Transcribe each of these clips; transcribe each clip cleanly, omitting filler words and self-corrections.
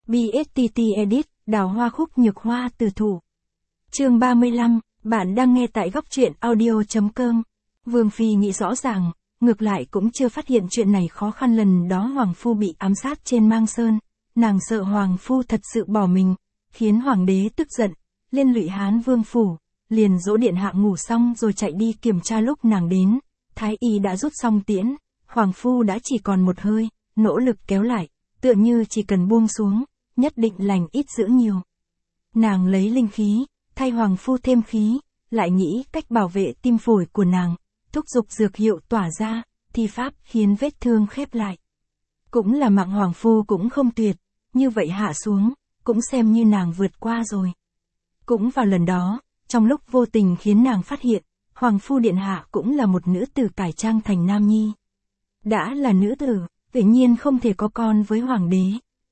BSTT Edit, đào hoa khúc nhược hoa từ thủ. Chương 35, bạn đang nghe tại góc truyện audio.com. Vương Phi nghĩ rõ ràng, ngược lại cũng chưa phát hiện chuyện này khó khăn lần đó Hoàng Phu bị ám sát trên Mang Sơn. Nàng sợ Hoàng Phu thật sự bỏ mình, khiến Hoàng đế tức giận, liên lụy Hán Vương Phủ, liền dỗ điện hạ ngủ xong rồi chạy đi kiểm tra lúc nàng đến. Thái y đã rút xong tiễn, Hoàng Phu đã chỉ còn một hơi, nỗ lực kéo lại, tựa như chỉ cần buông xuống, nhất định lành ít dữ nhiều. Nàng lấy linh khí, thay Hoàng Phu thêm khí, lại nghĩ cách bảo vệ tim phổi của nàng, thúc giục dược hiệu tỏa ra, thi pháp khiến vết thương khép lại. Cũng là mạng Hoàng Phu cũng không tuyệt, như vậy hạ xuống, cũng xem như nàng vượt qua rồi. Cũng vào lần đó, trong lúc vô tình khiến nàng phát hiện, Hoàng Phu Điện Hạ cũng là một nữ tử cải trang thành nam nhi. Đã là nữ tử, tự nhiên không thể có con với Hoàng đế.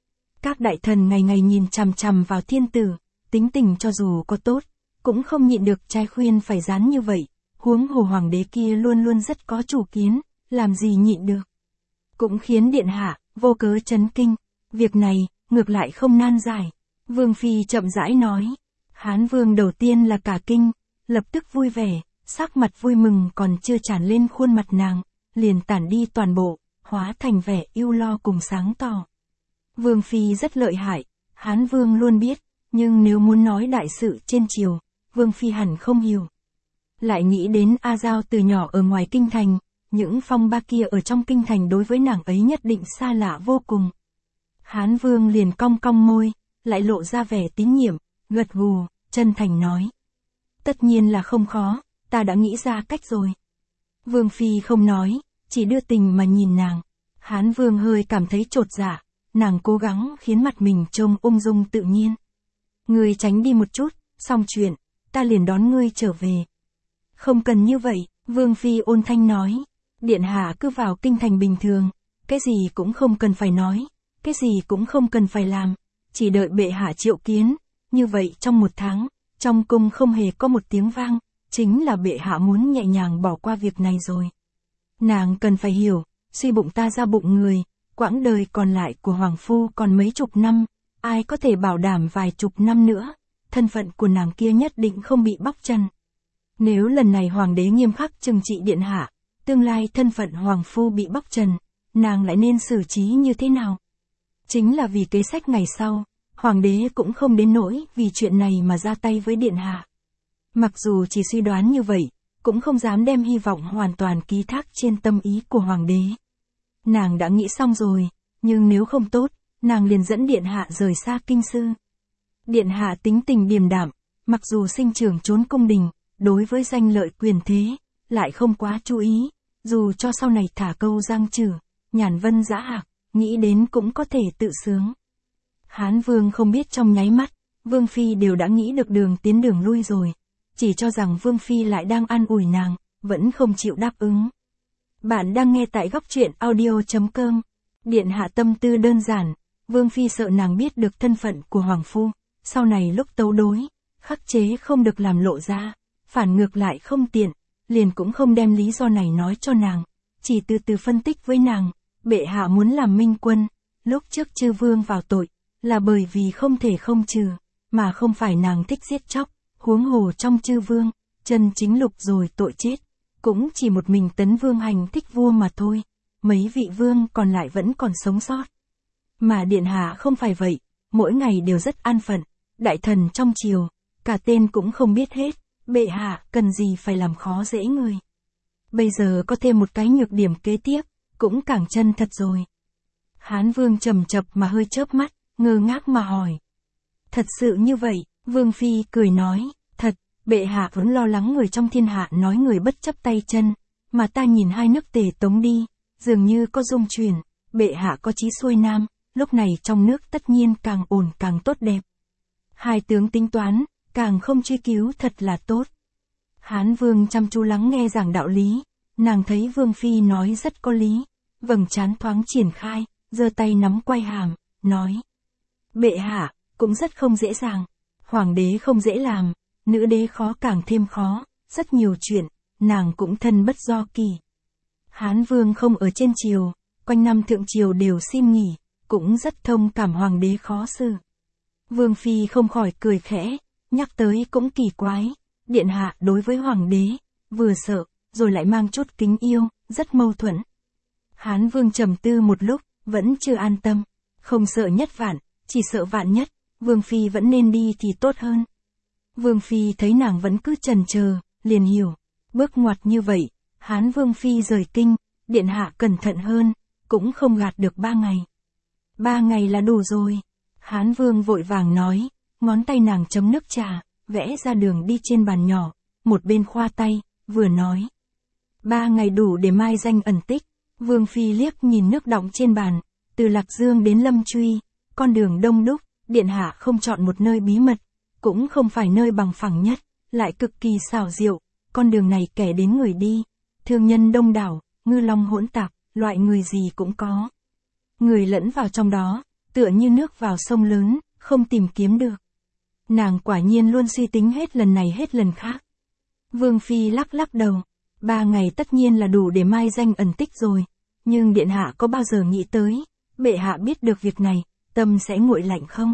Các đại thần ngày ngày nhìn chằm chằm vào thiên tử, tính tình cho dù có tốt, cũng không nhịn được trái khuyên phải rán như vậy, huống hồ Hoàng đế kia luôn luôn rất có chủ kiến, làm gì nhịn được. Cũng khiến Điện Hạ vô cớ chấn kinh, việc này ngược lại không nan giải. Vương Phi chậm rãi nói, Hán Vương đầu tiên là cả kinh, lập tức vui vẻ, sắc mặt vui mừng còn chưa tràn lên khuôn mặt nàng, liền tản đi toàn bộ, hóa thành vẻ ưu lo cùng sáng tỏ. Vương Phi rất lợi hại, Hán Vương luôn biết, nhưng nếu muốn nói đại sự trên triều, Vương Phi hẳn không hiểu. Lại nghĩ đến A Giao từ nhỏ ở ngoài kinh thành, những phong ba kia ở trong kinh thành đối với nàng ấy nhất định xa lạ vô cùng. Hán Vương liền cong cong môi, lại lộ ra vẻ tín nhiệm, gật gù, chân thành nói. Tất nhiên là không khó, ta đã nghĩ ra cách rồi. Vương Phi không nói, chỉ đưa tình mà nhìn nàng. Hán Vương hơi cảm thấy chột dạ, nàng cố gắng khiến mặt mình trông ung dung tự nhiên. Ngươi tránh đi một chút, xong chuyện, ta liền đón ngươi trở về. Không cần như vậy, Vương Phi ôn thanh nói. Điện hạ cứ vào kinh thành bình thường, cái gì cũng không cần phải nói, cái gì cũng không cần phải làm, chỉ đợi bệ hạ triệu kiến, như vậy trong 1 tháng, trong cung không hề có một tiếng vang, chính là bệ hạ muốn nhẹ nhàng bỏ qua việc này rồi. Nàng cần phải hiểu, suy bụng ta ra bụng người, quãng đời còn lại của Hoàng Phu còn mấy chục năm, ai có thể bảo đảm vài chục năm nữa, thân phận của nàng kia nhất định không bị bóc trần. Nếu lần này Hoàng đế nghiêm khắc trừng trị điện hạ, tương lai thân phận Hoàng Phu bị bóc trần, nàng lại nên xử trí như thế nào? Chính là vì kế sách ngày sau, Hoàng đế cũng không đến nỗi vì chuyện này mà ra tay với điện hạ. Mặc dù chỉ suy đoán như vậy, cũng không dám đem hy vọng hoàn toàn ký thác trên tâm ý của Hoàng đế. Nàng đã nghĩ xong rồi, nhưng nếu không tốt, nàng liền dẫn điện hạ rời xa kinh sư. Điện hạ tính tình điềm đạm, mặc dù sinh trưởng trốn cung đình, đối với danh lợi quyền thế, lại không quá chú ý, dù cho sau này thả câu giang trừ, nhàn vân dã hạc, nghĩ đến cũng có thể tự sướng. Hán Vương không biết trong nháy mắt, Vương Phi đều đã nghĩ được đường tiến đường lui rồi, chỉ cho rằng Vương Phi lại đang an ủi nàng, vẫn không chịu đáp ứng. Bạn đang nghe tại góc truyện audio.com. Điện hạ tâm tư đơn giản, Vương Phi sợ nàng biết được thân phận của Hoàng Phu, sau này lúc tấu đối, khắc chế không được làm lộ ra, phản ngược lại không tiện, liền cũng không đem lý do này nói cho nàng, chỉ từ từ phân tích với nàng, bệ hạ muốn làm minh quân, lúc trước chư vương vào tội, là bởi vì không thể không trừ, mà không phải nàng thích giết chóc, huống hồ trong chư vương, chân chính lục rồi tội chết, cũng chỉ một mình Tấn Vương hành thích vua mà thôi, mấy vị vương còn lại vẫn còn sống sót. Mà điện hạ không phải vậy, mỗi ngày đều rất an phận, đại thần trong triều, cả tên cũng không biết hết, bệ hạ cần gì phải làm khó dễ người. Bây giờ có thêm một cái nhược điểm kế tiếp, cũng càng chân thật rồi. Hán Vương trầm chập mà hơi chớp mắt, ngơ ngác mà hỏi. Thật sự như vậy, Vương Phi cười nói, thật, bệ hạ vẫn lo lắng người trong thiên hạ nói người bất chấp tay chân, mà ta nhìn hai nước Tề Tống đi, dường như có dung chuyển, bệ hạ có chí xuôi nam, lúc này trong nước tất nhiên càng ổn càng tốt đẹp. Hai tướng tính toán, càng không truy cứu thật là tốt. Hán Vương chăm chú lắng nghe giảng đạo lý, nàng thấy Vương Phi nói rất có lý, vầng trán thoáng triển khai, giơ tay nắm quai hàm, nói. Bệ hạ, cũng rất không dễ dàng, Hoàng đế không dễ làm, nữ đế khó càng thêm khó, rất nhiều chuyện, nàng cũng thân bất do kỳ. Hán Vương không ở trên triều, quanh năm thượng triều đều xin nghỉ, cũng rất thông cảm hoàng đế khó xử. Vương Phi không khỏi cười khẽ, nhắc tới cũng kỳ quái, điện hạ đối với hoàng đế, vừa sợ, rồi lại mang chút kính yêu, rất mâu thuẫn. Hán Vương trầm tư một lúc, vẫn chưa an tâm, không sợ nhất vạn, chỉ sợ vạn nhất, Vương Phi vẫn nên đi thì tốt hơn. Vương Phi thấy nàng vẫn cứ chần chờ, liền hiểu, bước ngoặt như vậy, Hán Vương Phi rời kinh, điện hạ cẩn thận hơn, cũng không gạt được 3 ngày. 3 ngày là đủ rồi. Hán Vương vội vàng nói, ngón tay nàng chấm nước trà, vẽ ra đường đi trên bàn nhỏ, một bên khoa tay, vừa nói. 3 ngày đủ để mai danh ẩn tích. Vương Phi liếc nhìn nước đọng trên bàn, từ Lạc Dương đến Lâm Truy, con đường đông đúc, điện hạ không chọn một nơi bí mật, cũng không phải nơi bằng phẳng nhất, lại cực kỳ xảo diệu, con đường này kẻ đến người đi, thương nhân đông đảo, ngư long hỗn tạp, loại người gì cũng có. Người lẫn vào trong đó, tựa như nước vào sông lớn, không tìm kiếm được. Nàng quả nhiên luôn suy tính hết lần này hết lần khác. Vương Phi lắc lắc đầu, 3 ngày tất nhiên là đủ để mai danh ẩn tích rồi, nhưng điện hạ có bao giờ nghĩ tới, bệ hạ biết được việc này, tâm sẽ nguội lạnh không?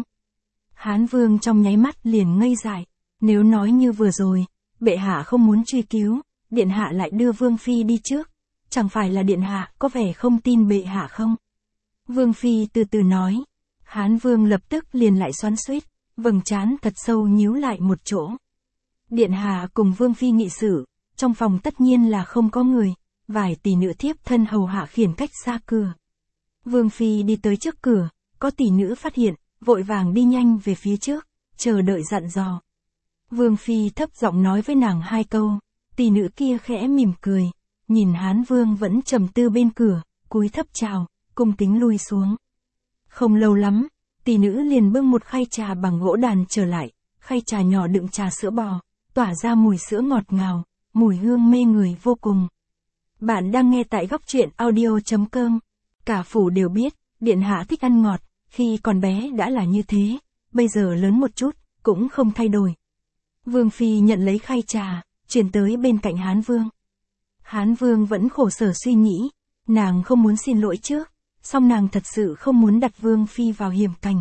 Hán Vương trong nháy mắt liền ngây dại, nếu nói như vừa rồi, bệ hạ không muốn truy cứu, điện hạ lại đưa Vương Phi đi trước, chẳng phải là điện hạ có vẻ không tin bệ hạ không? Vương Phi từ từ nói, Hán Vương lập tức liền lại xoắn xuýt, vầng trán thật sâu nhíu lại một chỗ. Điện hạ cùng Vương Phi nghị sự, trong phòng tất nhiên là không có người, vài tỷ nữ thiếp thân hầu hạ khiển cách xa cửa. Vương Phi đi tới trước cửa, có tỷ nữ phát hiện, vội vàng đi nhanh về phía trước, chờ đợi dặn dò. Vương Phi thấp giọng nói với nàng 2 câu, tỷ nữ kia khẽ mỉm cười, nhìn Hán Vương vẫn trầm tư bên cửa, cúi thấp chào, cung kính lui xuống. Không lâu lắm, tỷ nữ liền bưng một khay trà bằng gỗ đàn trở lại, khay trà nhỏ đựng trà sữa bò, tỏa ra mùi sữa ngọt ngào, mùi hương mê người vô cùng. Bạn đang nghe tại góc truyện audio.com. Cả phủ đều biết, điện hạ thích ăn ngọt, khi còn bé đã là như thế, bây giờ lớn một chút, cũng không thay đổi. Vương Phi nhận lấy khay trà, chuyển tới bên cạnh Hán Vương. Hán Vương vẫn khổ sở suy nghĩ, nàng không muốn xin lỗi trước, song nàng thật sự không muốn đặt Vương Phi vào hiểm cảnh.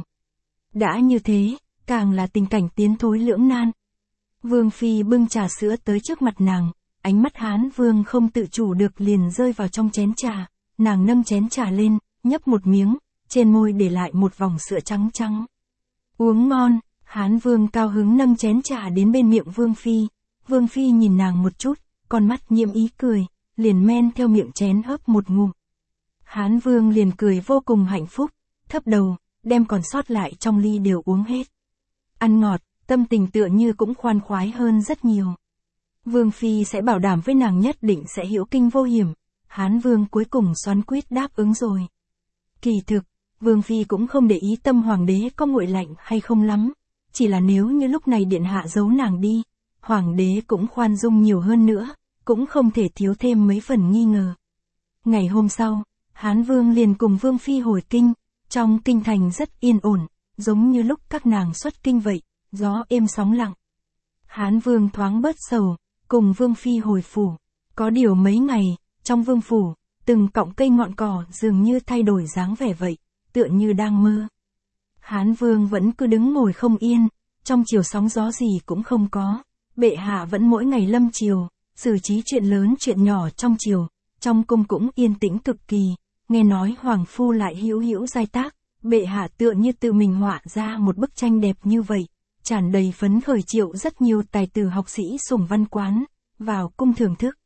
Đã như thế, càng là tình cảnh tiến thối lưỡng nan. Vương Phi bưng trà sữa tới trước mặt nàng, ánh mắt Hán Vương không tự chủ được liền rơi vào trong chén trà, nàng nâng chén trà lên, nhấp một miếng, trên môi để lại một vòng sữa trắng trắng. Uống ngon, Hán Vương cao hứng nâng chén trà đến bên miệng Vương Phi. Vương Phi nhìn nàng một chút, con mắt nhiễm ý cười, liền men theo miệng chén hớp một ngụm. Hán Vương liền cười vô cùng hạnh phúc, thấp đầu, đem còn sót lại trong ly đều uống hết. Ăn ngọt, tâm tình tựa như cũng khoan khoái hơn rất nhiều. Vương Phi sẽ bảo đảm với nàng nhất định sẽ hữu kinh vô hiểm. Hán Vương cuối cùng xoắn quýt đáp ứng rồi. Kỳ thực, Vương Phi cũng không để ý tâm hoàng đế có nguội lạnh hay không lắm, chỉ là nếu như lúc này điện hạ giấu nàng đi, hoàng đế cũng khoan dung nhiều hơn nữa, cũng không thể thiếu thêm mấy phần nghi ngờ. Ngày hôm sau, Hán Vương liền cùng Vương Phi hồi kinh, trong kinh thành rất yên ổn, giống như lúc các nàng xuất kinh vậy, gió êm sóng lặng. Hán Vương thoáng bớt sầu, cùng Vương Phi hồi phủ, có điều mấy ngày, trong vương phủ, từng cọng cây ngọn cỏ dường như thay đổi dáng vẻ vậy, tựa như đang mơ. Hán Vương vẫn cứ đứng ngồi không yên, trong chiều sóng gió gì cũng không có, bệ hạ vẫn mỗi ngày lâm triều, xử trí chuyện lớn chuyện nhỏ trong triều, trong cung cũng yên tĩnh cực kỳ, nghe nói hoàng phu lại hữu hữu giai tác, bệ hạ tựa như tự mình họa ra một bức tranh đẹp như vậy, tràn đầy phấn khởi triệu rất nhiều tài tử học sĩ sủng văn quán, vào cung thưởng thức.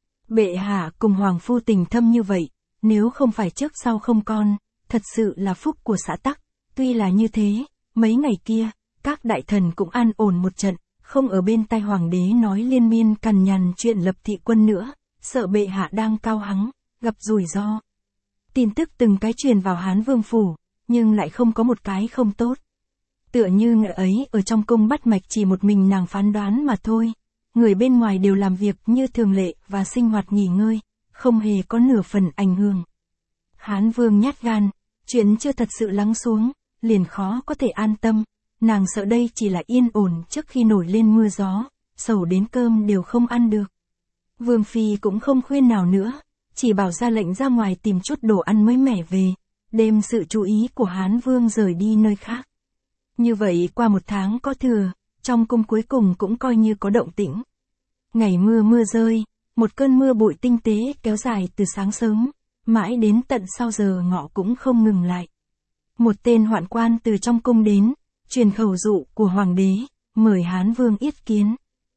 Bệ hạ cùng hoàng phu tình thâm như vậy, nếu không phải trước sau không con, thật sự là phúc của xã tắc. Tuy là như thế, mấy ngày kia, các đại thần cũng an ổn một trận, không ở bên tai hoàng đế nói liên miên cằn nhằn chuyện lập thị quân nữa, sợ bệ hạ đang cao hứng, gặp rủi ro. Tin tức từng cái truyền vào Hán Vương phủ, nhưng lại không có một cái không tốt. Tựa như ngựa ấy ở trong cung bắt mạch chỉ một mình nàng phán đoán mà thôi. Người bên ngoài đều làm việc như thường lệ và sinh hoạt nghỉ ngơi, không hề có nửa phần ảnh hưởng. Hán Vương nhát gan, chuyện chưa thật sự lắng xuống, liền khó có thể an tâm, nàng sợ đây chỉ là yên ổn trước khi nổi lên mưa gió, sầu đến cơm đều không ăn được. Vương Phi cũng không khuyên nào nữa, chỉ bảo ra lệnh ra ngoài tìm chút đồ ăn mới mẻ về, đem sự chú ý của Hán Vương rời đi nơi khác. Như vậy qua 1 tháng có thừa, trong cung cuối cùng cũng coi như có động tĩnh. Ngày mưa rơi, một cơn mưa bụi tinh tế kéo dài từ sáng sớm, mãi đến tận sau giờ ngọ cũng không ngừng lại. Một tên hoạn quan từ trong cung đến, truyền khẩu dụ của hoàng đế, mời Hán Vương yết kiến.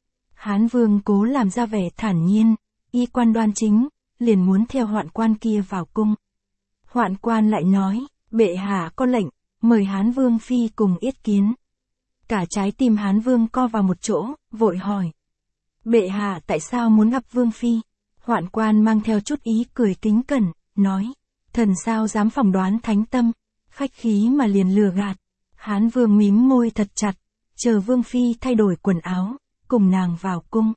Hán Vương cố làm ra vẻ thản nhiên, y quan đoan chính, liền muốn theo hoạn quan kia vào cung. Hoạn quan lại nói, bệ hạ có lệnh, mời Hán Vương phi cùng yết kiến. Cả trái tim Hán Vương co vào một chỗ, vội hỏi. Bệ hạ tại sao muốn gặp Vương phi? Hoạn quan mang theo chút ý cười kính cẩn, nói. Thần sao dám phỏng đoán thánh tâm, khách khí mà liền lừa gạt. Hán Vương mím môi thật chặt, chờ Vương phi thay đổi quần áo, cùng nàng vào cung.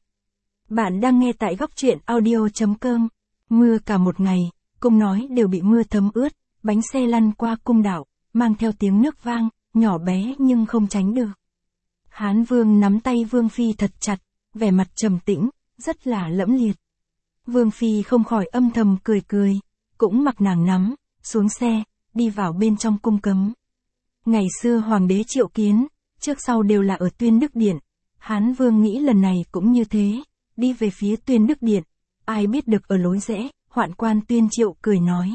Bạn đang nghe tại góc truyện audio.com. Mưa cả một ngày, cung nói đều bị mưa thấm ướt, bánh xe lăn qua cung đảo, mang theo tiếng nước vang, nhỏ bé nhưng không tránh được. Hán Vương nắm tay Vương phi thật chặt, vẻ mặt trầm tĩnh, rất là lẫm liệt. Vương phi không khỏi âm thầm cười, cũng mặc nàng nắm, xuống xe, đi vào bên trong cung cấm. Ngày xưa hoàng đế triệu kiến, trước sau đều là ở Tuyên Đức Điện. Hán Vương nghĩ lần này cũng như thế, đi về phía Tuyên Đức Điện. Ai biết được ở lối rẽ, hoạn quan Tuyên Triệu cười nói.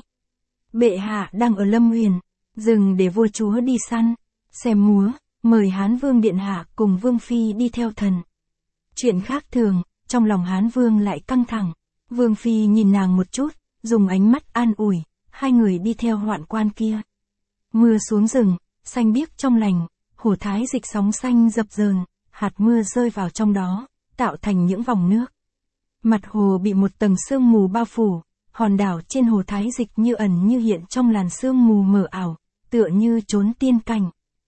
Bệ hạ đang ở Lâm Huyền, dừng để vua chúa đi săn, xem múa, mời Hán Vương điện hạ cùng Vương phi đi theo thần. Chuyện khác thường, trong lòng Hán Vương lại căng thẳng. Vương phi nhìn nàng một chút, dùng ánh mắt an ủi, hai người đi theo hoạn quan kia. Mưa xuống rừng, xanh biếc trong lành, hồ Thái Dịch sóng xanh dập dờn, hạt mưa rơi vào trong đó, tạo thành những vòng nước. Mặt hồ bị một tầng sương mù bao phủ, hòn đảo trên hồ Thái Dịch như ẩn như hiện trong làn sương mù mờ ảo, tựa như trốn tiên cảnh.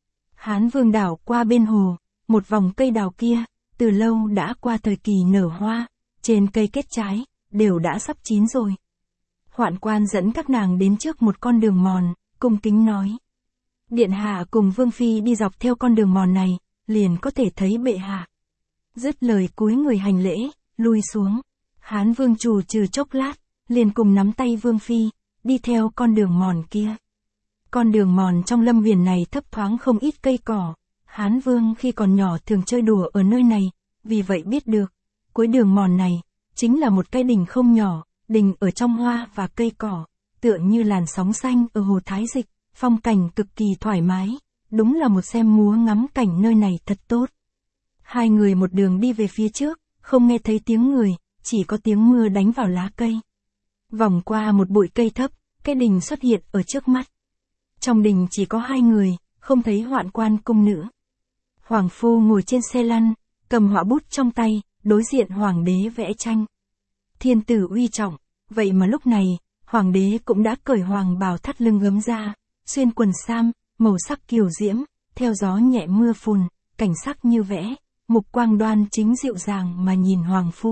Hán Vương đảo qua bên hồ, một vòng cây đào kia, từ lâu đã qua thời kỳ nở hoa, trên cây kết trái, đều đã sắp chín rồi. Hoạn quan dẫn các nàng đến trước một con đường mòn, cung kính nói. Điện hạ cùng Vương phi đi dọc theo con đường mòn này, liền có thể thấy bệ hạ. Dứt lời cúi người hành lễ, lui xuống. Hán Vương trù trừ chốc lát, liền cùng nắm tay Vương phi, đi theo con đường mòn kia. Con đường mòn trong Lâm Huyền này thấp thoáng không ít cây cỏ. Hán Vương khi còn nhỏ thường chơi đùa ở nơi này, vì vậy biết được, cuối đường mòn này, chính là một cái đình không nhỏ, đình ở trong hoa và cây cỏ, tựa như làn sóng xanh ở hồ Thái Dịch, phong cảnh cực kỳ thoải mái, đúng là một xem múa ngắm cảnh nơi này thật tốt. Hai người một đường đi về phía trước, không nghe thấy tiếng người, chỉ có tiếng mưa đánh vào lá cây. Vòng qua một bụi cây thấp, cái đình xuất hiện ở trước mắt. Trong đình chỉ có hai người, không thấy hoạn quan cung nữ. Hoàng phu ngồi trên xe lăn, cầm họa bút trong tay, đối diện hoàng đế vẽ tranh. Thiên tử uy trọng, vậy mà lúc này, hoàng đế cũng đã cởi hoàng bào thắt lưng gấm ra, xuyên quần sam, màu sắc kiều diễm, theo gió nhẹ mưa phùn, cảnh sắc như vẽ, mục quang đoan chính dịu dàng mà nhìn hoàng phu.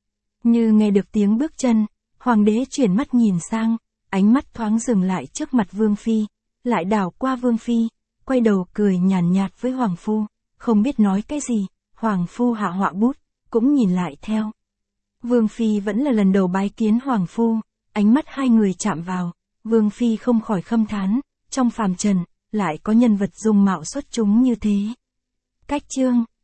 Như nghe được tiếng bước chân, hoàng đế chuyển mắt nhìn sang, ánh mắt thoáng dừng lại trước mặt Vương phi, lại đảo qua Vương phi, quay đầu cười nhàn nhạt với hoàng phu, không biết nói cái gì, hoàng phu hạ họa bút, cũng nhìn lại theo. Vương phi vẫn là lần đầu bái kiến hoàng phu, ánh mắt hai người chạm vào, Vương phi không khỏi khâm thán, trong phàm trần, lại có nhân vật dung mạo xuất chúng như thế. Cách chương